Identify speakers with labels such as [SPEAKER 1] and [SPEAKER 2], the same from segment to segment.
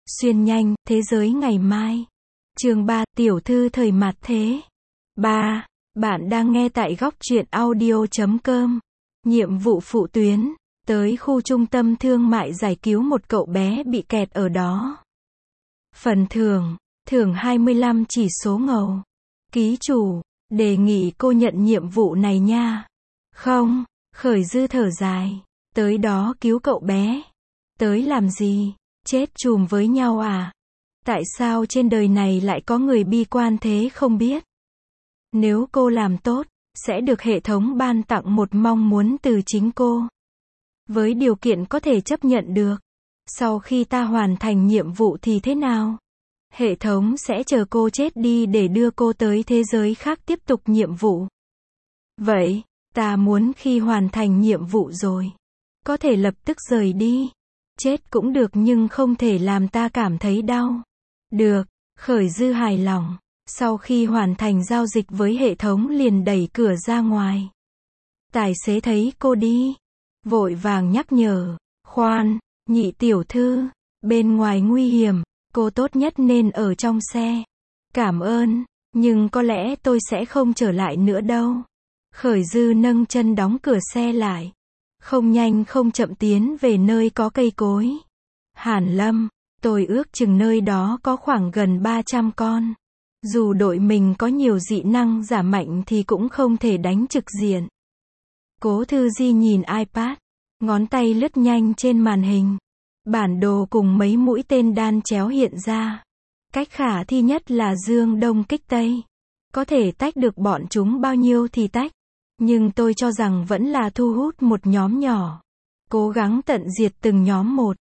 [SPEAKER 1] Xuyên nhanh, thế giới ngày mai. Chương 3, tiểu thư thời mạt thế. 3. Bạn đang nghe tại góc truyện audio.com. Nhiệm vụ phụ tuyến. Tới khu trung tâm thương mại giải cứu một cậu bé bị kẹt ở đó. Phần thưởng. Thưởng 25 chỉ số ngầu. Ký chủ. Đề nghị cô nhận nhiệm vụ này nha. Không. Khởi Dư thở dài. Tới đó cứu cậu bé. Tới làm gì? Chết chùm với nhau à? Tại sao trên đời này lại có người bi quan thế không biết? Nếu cô làm tốt, sẽ được hệ thống ban tặng một mong muốn từ chính cô. Với điều kiện có thể chấp nhận được. Sau khi ta hoàn thành nhiệm vụ thì thế nào? Hệ thống sẽ chờ cô chết đi để đưa cô tới thế giới khác tiếp tục nhiệm vụ. Vậy, ta muốn khi hoàn thành nhiệm vụ rồi, có thể lập tức rời đi. Chết cũng được nhưng không thể làm ta cảm thấy đau. Được, Khởi Dư hài lòng. Sau khi hoàn thành giao dịch với hệ thống liền đẩy cửa ra ngoài. Tài xế thấy cô đi, vội vàng nhắc nhở. Khoan, nhị tiểu thư, bên ngoài nguy hiểm, cô tốt nhất nên ở trong xe. Cảm ơn, nhưng có lẽ tôi sẽ không trở lại nữa đâu. Khởi Dư nâng chân đóng cửa xe lại. Không nhanh không chậm tiến về nơi có cây cối. Hàn Lâm, tôi ước chừng nơi đó có khoảng gần 300 con. Dù đội mình có nhiều dị năng giả mạnh thì cũng không thể đánh trực diện. Cố Thư Di nhìn iPad, ngón tay lướt nhanh trên màn hình. Bản đồ cùng mấy mũi tên đan chéo hiện ra. Cách khả thi nhất là dương đông kích tây. Có thể tách được bọn chúng bao nhiêu thì tách. Nhưng tôi cho rằng vẫn là thu hút một nhóm nhỏ. Cố gắng tận diệt từng nhóm một.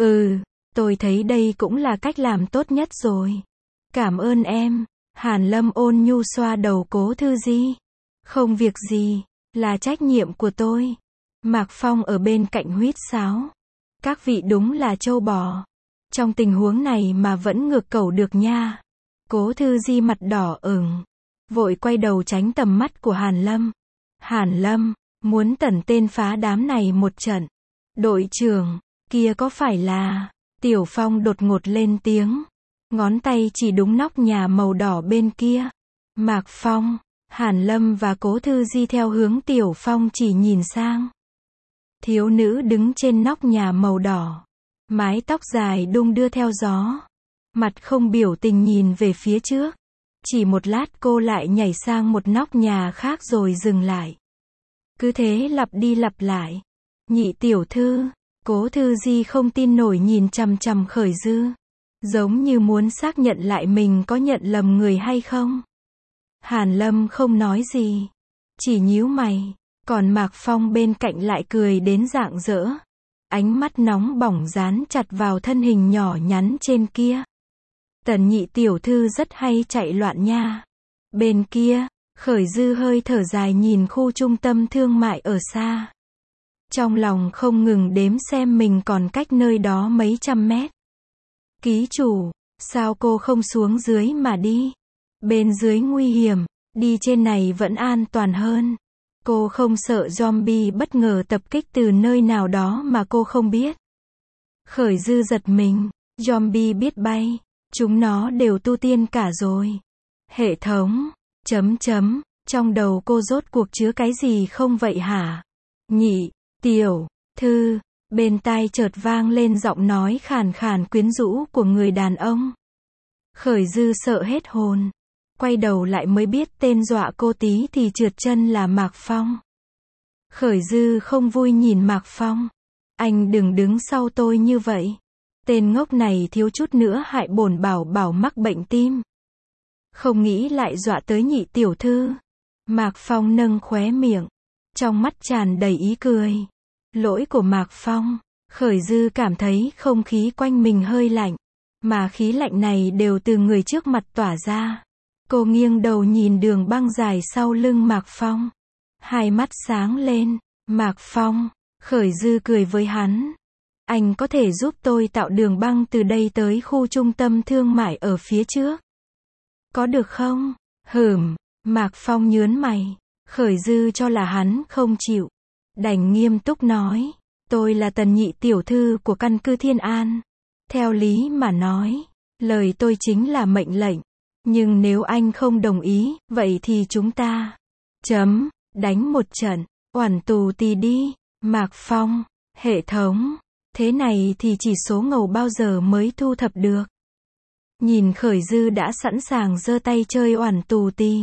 [SPEAKER 1] Tôi thấy đây cũng là cách làm tốt nhất rồi. Cảm ơn em. Hàn Lâm ôn nhu xoa đầu Cố Thư Di. Không việc gì, là trách nhiệm của tôi. Mạc Phong ở bên cạnh huýt sáo. Các vị đúng là trâu bò. Trong tình huống này mà vẫn ngược cẩu được nha. Cố Thư Di mặt đỏ ửng, vội quay đầu tránh tầm mắt của Hàn Lâm. Hàn Lâm, muốn tẩn tên phá đám này một trận. Đội trưởng, kia có phải là... Tiểu Phong đột ngột lên tiếng. Ngón tay chỉ đúng nóc nhà màu đỏ bên kia. Mạc Phong, Hàn Lâm và Cố Thư Di theo hướng Tiểu Phong chỉ nhìn sang. Thiếu nữ đứng trên nóc nhà màu đỏ. Mái tóc dài đung đưa theo gió. Mặt không biểu tình nhìn về phía trước. Chỉ một lát cô lại nhảy sang một nóc nhà khác rồi dừng lại. Cứ thế lặp đi lặp lại. Nhị tiểu thư, Cố Thư Di không tin nổi nhìn chằm chằm Khởi Dư. Giống như muốn xác nhận lại mình có nhận lầm người hay không. Hàn Lâm không nói gì. Chỉ nhíu mày. Còn Mạc Phong bên cạnh lại cười đến rạng rỡ. Ánh mắt nóng bỏng dán chặt vào thân hình nhỏ nhắn trên kia. Tần nhị tiểu thư rất hay chạy loạn nha. Bên kia, Khởi Dư hơi thở dài nhìn khu trung tâm thương mại ở xa. Trong lòng không ngừng đếm xem mình còn cách nơi đó mấy trăm mét. Ký chủ, sao cô không xuống dưới mà đi? Bên dưới nguy hiểm, đi trên này vẫn an toàn hơn. Cô không sợ zombie bất ngờ tập kích từ nơi nào đó mà cô không biết. Khởi Dư giật mình, zombie biết bay. Chúng nó đều tu tiên cả rồi. Hệ thống, trong đầu cô rốt cuộc chứa cái gì không vậy hả? Nhị, tiểu, thư, bên tai chợt vang lên giọng nói khàn khàn quyến rũ của người đàn ông. Khởi Dư sợ hết hồn. Quay đầu lại mới biết tên dọa cô tí thì trượt chân là Mạc Phong. Khởi Dư không vui nhìn Mạc Phong. Anh đừng đứng sau tôi như vậy. Tên ngốc này thiếu chút nữa hại bổn bảo bảo mắc bệnh tim. Không nghĩ lại dọa tới nhị tiểu thư. Mạc Phong nâng khóe miệng. Trong mắt tràn đầy ý cười. Lỗi của Mạc Phong. Khởi Dư cảm thấy không khí quanh mình hơi lạnh. Mà khí lạnh này đều từ người trước mặt tỏa ra. Cô nghiêng đầu nhìn đường băng dài sau lưng Mạc Phong. Hai mắt sáng lên. Mạc Phong. Khởi Dư cười với hắn. Anh có thể giúp tôi tạo đường băng từ đây tới khu trung tâm thương mại ở phía trước. Có được không? Mạc Phong nhớn mày. Khởi Dư cho là hắn không chịu. Đành nghiêm túc nói. Tôi là Tần nhị tiểu thư của căn cứ Thiên An. Theo lý mà nói, lời tôi chính là mệnh lệnh. Nhưng nếu anh không đồng ý, vậy thì chúng ta đánh một trận, oẳn tù tì đi. Mạc Phong, hệ thống, thế này thì chỉ số ngầu bao giờ mới thu thập được. Nhìn Khởi Dư đã sẵn sàng giơ tay chơi oẳn tù tì.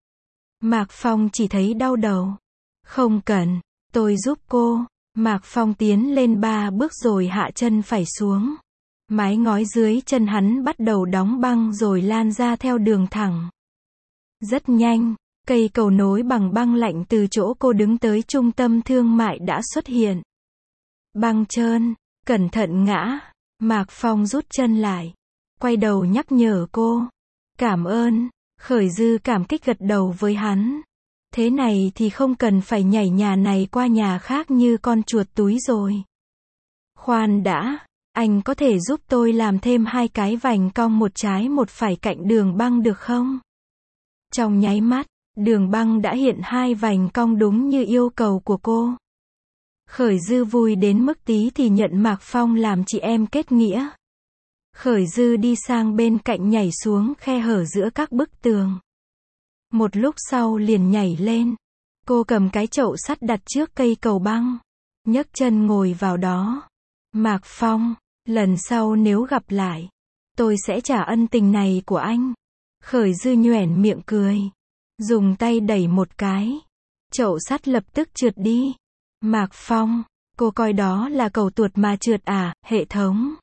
[SPEAKER 1] Mạc Phong chỉ thấy đau đầu. Không cần, tôi giúp cô. Mạc Phong tiến lên 3 bước rồi hạ chân phải xuống. Mái ngói dưới chân hắn bắt đầu đóng băng rồi lan ra theo đường thẳng. Rất nhanh, cây cầu nối bằng băng lạnh từ chỗ cô đứng tới trung tâm thương mại đã xuất hiện. Băng trơn, cẩn thận ngã. Mạc Phong rút chân lại. Quay đầu nhắc nhở cô. Cảm ơn. Khởi Dư cảm kích gật đầu với hắn. Thế này thì không cần phải nhảy nhà này qua nhà khác như con chuột túi rồi. Khoan đã, anh có thể giúp tôi làm thêm 2 cái vành cong một trái một phải cạnh đường băng được không? Trong nháy mắt, đường băng đã hiện 2 vành cong đúng như yêu cầu của cô. Khởi Dư vui đến mức tí thì nhận Mạc Phong làm chị em kết nghĩa. Khởi Dư đi sang bên cạnh nhảy xuống khe hở giữa các bức tường. Một lúc sau liền nhảy lên. Cô cầm cái chậu sắt đặt trước cây cầu băng. Nhấc chân ngồi vào đó. Mạc Phong, lần sau nếu gặp lại, tôi sẽ trả ân tình này của anh. Khởi Dư nhoẻn miệng cười. Dùng tay đẩy một cái. Chậu sắt lập tức trượt đi. Mạc Phong, cô coi đó là cầu tuột mà trượt à, hệ thống.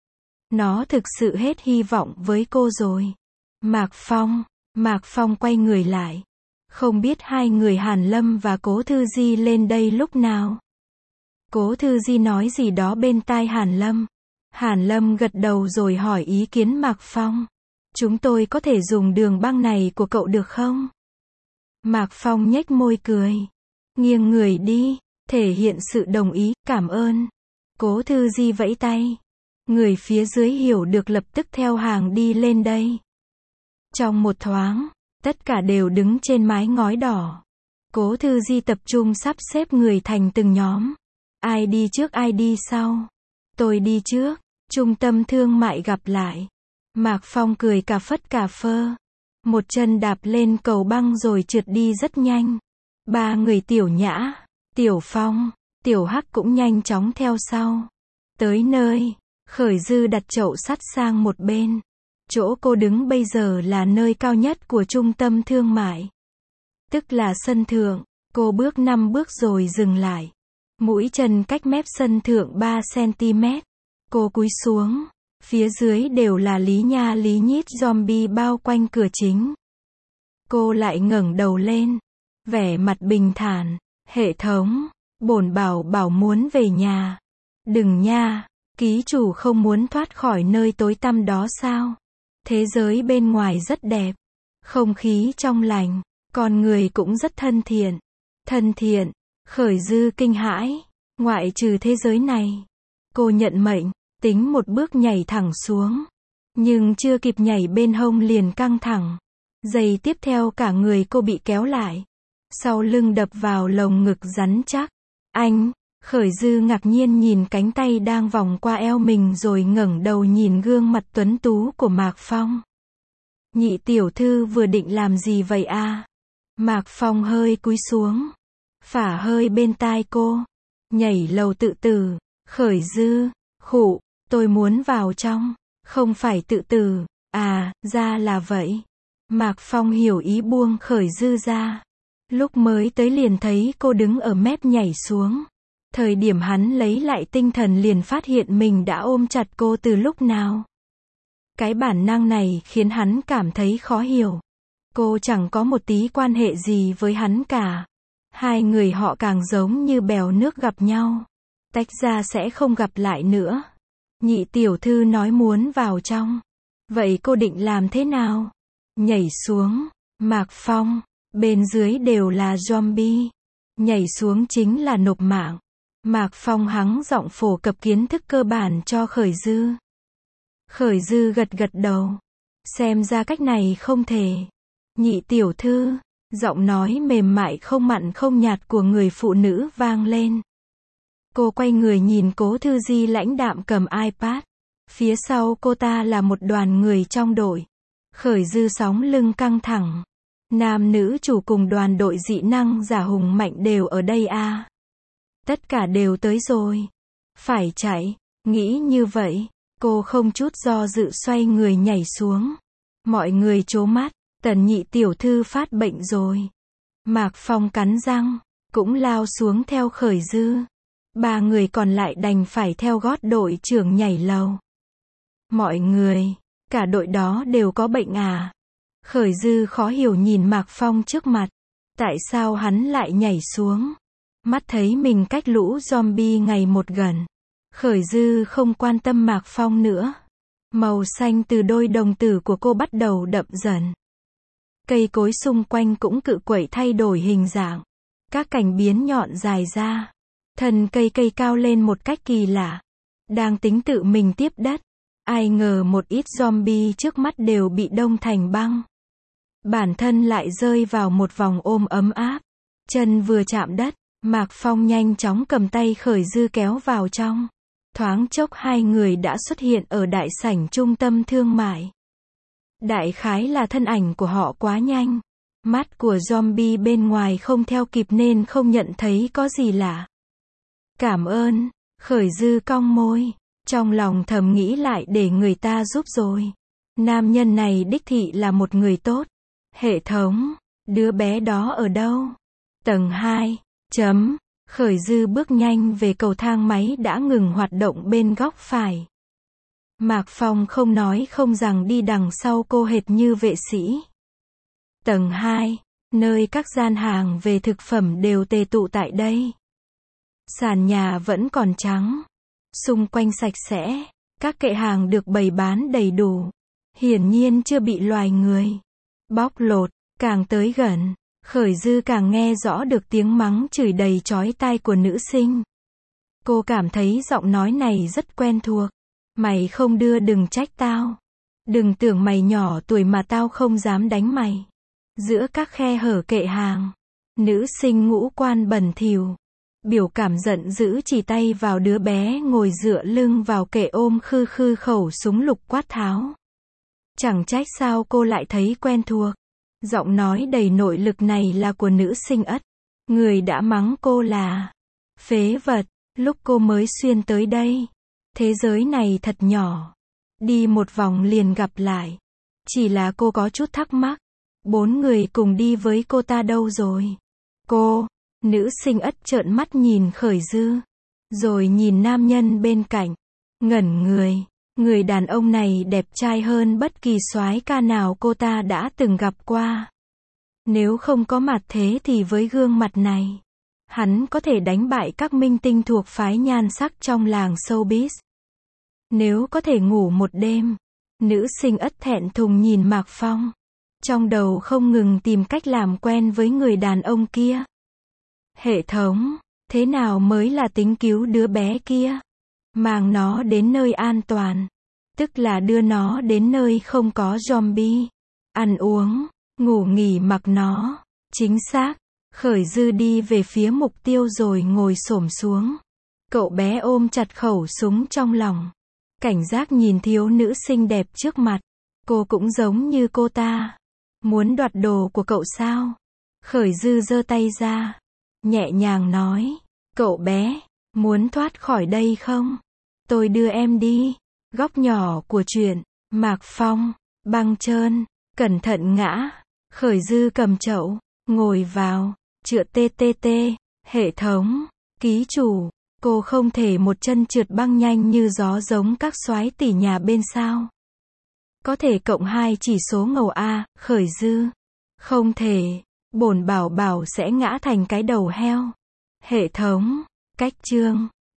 [SPEAKER 1] Nó thực sự hết hy vọng với cô rồi. Mạc Phong quay người lại. Không biết 2 người Hàn Lâm và Cố Thư Di lên đây lúc nào. Cố Thư Di nói gì đó bên tai Hàn Lâm. Hàn Lâm gật đầu rồi hỏi ý kiến Mạc Phong. Chúng tôi có thể dùng đường băng này của cậu được không? Mạc Phong nhếch môi cười. Nghiêng người đi, thể hiện sự đồng ý, cảm ơn. Cố Thư Di vẫy tay. Người phía dưới hiểu được lập tức theo hàng đi lên đây. Trong một thoáng, tất cả đều đứng trên mái ngói đỏ. Cố Thư Di tập trung sắp xếp người thành từng nhóm. Ai đi trước ai đi sau? Tôi đi trước. Trung tâm thương mại gặp lại. Mạc Phong cười cà phất cà phơ. Một chân đạp lên cầu băng rồi trượt đi rất nhanh. 3 người Tiểu Nhã, Tiểu Phong, Tiểu Hắc cũng nhanh chóng theo sau. Tới nơi, Khởi Dư đặt chậu sắt sang một bên. Chỗ cô đứng bây giờ là nơi cao nhất của trung tâm thương mại. Tức là sân thượng. Cô bước 5 bước rồi dừng lại. Mũi chân cách mép sân thượng 3 cm. Cô cúi xuống. Phía dưới đều là lý nha lý nhít zombie bao quanh cửa chính. Cô lại ngẩng đầu lên. Vẻ mặt bình thản. Hệ thống, bổn bảo muốn về nhà. Đừng nha, ký chủ không muốn thoát khỏi nơi tối tăm đó sao? Thế giới bên ngoài rất đẹp. Không khí trong lành. Con người cũng rất thân thiện. Thân thiện. Khởi Dư kinh hãi. Ngoại trừ thế giới này. Cô nhận mệnh. Tính một bước nhảy thẳng xuống. Nhưng chưa kịp nhảy bên hông liền căng thẳng. Giây tiếp theo cả người cô bị kéo lại. Sau lưng đập vào lồng ngực rắn chắc. Anh, Khởi Dư ngạc nhiên nhìn cánh tay đang vòng qua eo mình rồi ngẩng đầu nhìn gương mặt tuấn tú của Mạc Phong. Nhị tiểu thư vừa định làm gì vậy à? Mạc Phong hơi cúi xuống. Phả hơi bên tai cô. Nhảy lầu tự tử. Khởi Dư, khụ, tôi muốn vào trong. Không phải tự tử. À, ra là vậy. Mạc Phong hiểu ý buông Khởi Dư ra. Lúc mới tới liền thấy cô đứng ở mép nhảy xuống. Thời điểm hắn lấy lại tinh thần liền phát hiện mình đã ôm chặt cô từ lúc nào. Cái bản năng này khiến hắn cảm thấy khó hiểu. Cô chẳng có một tí quan hệ gì với hắn cả. 2 người họ càng giống như bèo nước gặp nhau. Tách ra sẽ không gặp lại nữa. Nhị tiểu thư nói muốn vào trong. Vậy cô định làm thế nào? Nhảy xuống. Mạc Phong. Bên dưới đều là zombie. Nhảy xuống chính là nộp mạng. Mạc Phong hắng giọng phổ cập kiến thức cơ bản cho Khởi Dư. Khởi Dư gật gật đầu. Xem ra cách này không thể. Nhị tiểu thư. Giọng nói mềm mại không mặn không nhạt của người phụ nữ vang lên. Cô quay người nhìn Cố Thư Di lãnh đạm cầm iPad. Phía sau cô ta là một đoàn người trong đội. Khởi Dư sóng lưng căng thẳng. Nam nữ chủ cùng đoàn đội dị năng giả hùng mạnh đều ở đây à. Tất cả đều tới rồi. Phải chạy. Nghĩ như vậy, cô không chút do dự xoay người nhảy xuống. Mọi người trố mắt. Tần nhị tiểu thư phát bệnh rồi. Mạc Phong cắn răng, cũng lao xuống theo Khởi Dư. 3 người còn lại đành phải theo gót đội trưởng nhảy lầu. Mọi người, cả đội đó đều có bệnh à? Khởi Dư khó hiểu nhìn Mạc Phong trước mặt. Tại sao hắn lại nhảy xuống? Mắt thấy mình cách lũ zombie ngày một gần. Khởi Dư không quan tâm Mạc Phong nữa. Màu xanh từ đôi đồng tử của cô bắt đầu đậm dần. Cây cối xung quanh cũng cự quậy thay đổi hình dạng. Các cành biến nhọn dài ra. Thân cây cao lên một cách kỳ lạ. Đang tính tự mình tiếp đất. Ai ngờ một ít zombie trước mắt đều bị đông thành băng. Bản thân lại rơi vào một vòng ôm ấm áp. Chân vừa chạm đất, Mạc Phong nhanh chóng cầm tay Khởi Dư kéo vào trong. Thoáng chốc 2 người đã xuất hiện ở đại sảnh trung tâm thương mại. Đại khái là thân ảnh của họ quá nhanh. Mắt của zombie bên ngoài không theo kịp nên không nhận thấy có gì lạ. Cảm ơn, Khởi Dư cong môi. Trong lòng thầm nghĩ lại để người ta giúp rồi. Nam nhân này đích thị là một người tốt. Hệ thống, đứa bé đó ở đâu? Tầng 2. Khởi Dư bước nhanh về cầu thang máy đã ngừng hoạt động bên góc phải. Mạc Phong không nói không rằng đi đằng sau cô hệt như vệ sĩ. Tầng 2, nơi các gian hàng về thực phẩm đều tề tụ tại đây. Sàn nhà vẫn còn trắng. Xung quanh sạch sẽ. Các kệ hàng được bày bán đầy đủ. Hiển nhiên chưa bị loài người bóc lột. Càng tới gần, Khởi Dư càng nghe rõ được tiếng mắng chửi đầy chói tai của nữ sinh. Cô cảm thấy giọng nói này rất quen thuộc. Mày không đưa đừng trách tao. Đừng tưởng mày nhỏ tuổi mà tao không dám đánh mày. Giữa các khe hở kệ hàng, nữ sinh ngũ quan bẩn thỉu, biểu cảm giận dữ chỉ tay vào đứa bé ngồi dựa lưng vào kệ ôm khư khư khẩu súng lục quát tháo. Chẳng trách sao cô lại thấy quen thuộc. Giọng nói đầy nội lực này là của nữ sinh Ất. Người đã mắng cô là phế vật, lúc cô mới xuyên tới đây. Thế giới này thật nhỏ. Đi một vòng liền gặp lại. Chỉ là cô có chút thắc mắc. 4 người cùng đi với cô ta đâu rồi? Cô, nữ sinh Ất trợn mắt nhìn Khởi Dư. Rồi nhìn nam nhân bên cạnh. Ngẩn người. Người đàn ông này đẹp trai hơn bất kỳ soái ca nào cô ta đã từng gặp qua. Nếu không có mặt thế thì với gương mặt này, hắn có thể đánh bại các minh tinh thuộc phái nhan sắc trong làng showbiz. Nếu có thể ngủ một đêm, nữ sinh Ất thẹn thùng nhìn Mạc Phong. Trong đầu không ngừng tìm cách làm quen với người đàn ông kia. Hệ thống, thế nào mới là tính cứu đứa bé kia? Mang nó đến nơi an toàn. Tức là đưa nó đến nơi không có zombie. Ăn uống, ngủ nghỉ mặc nó. Chính xác. Khởi Dư đi về phía mục tiêu rồi ngồi xổm xuống. Cậu bé ôm chặt khẩu súng trong lòng. Cảnh giác nhìn thiếu nữ xinh đẹp trước mặt. Cô cũng giống như cô ta. Muốn đoạt đồ của cậu sao? Khởi Dư giơ tay ra. Nhẹ nhàng nói. Cậu bé, muốn thoát khỏi đây không? Tôi đưa em đi. Góc nhỏ của chuyện. Mạc Phong, băng trơn, cẩn thận ngã. Khởi Dư cầm chậu, ngồi vào, chữa TTT, hệ thống, ký chủ. Cô không thể một chân trượt băng nhanh như gió giống các soái tỷ nhà bên sao. Có thể cộng 2 chỉ số ngầu A, Khởi Dư. Không thể, bổn bảo bảo sẽ ngã thành cái đầu heo. Hệ thống, cách chương.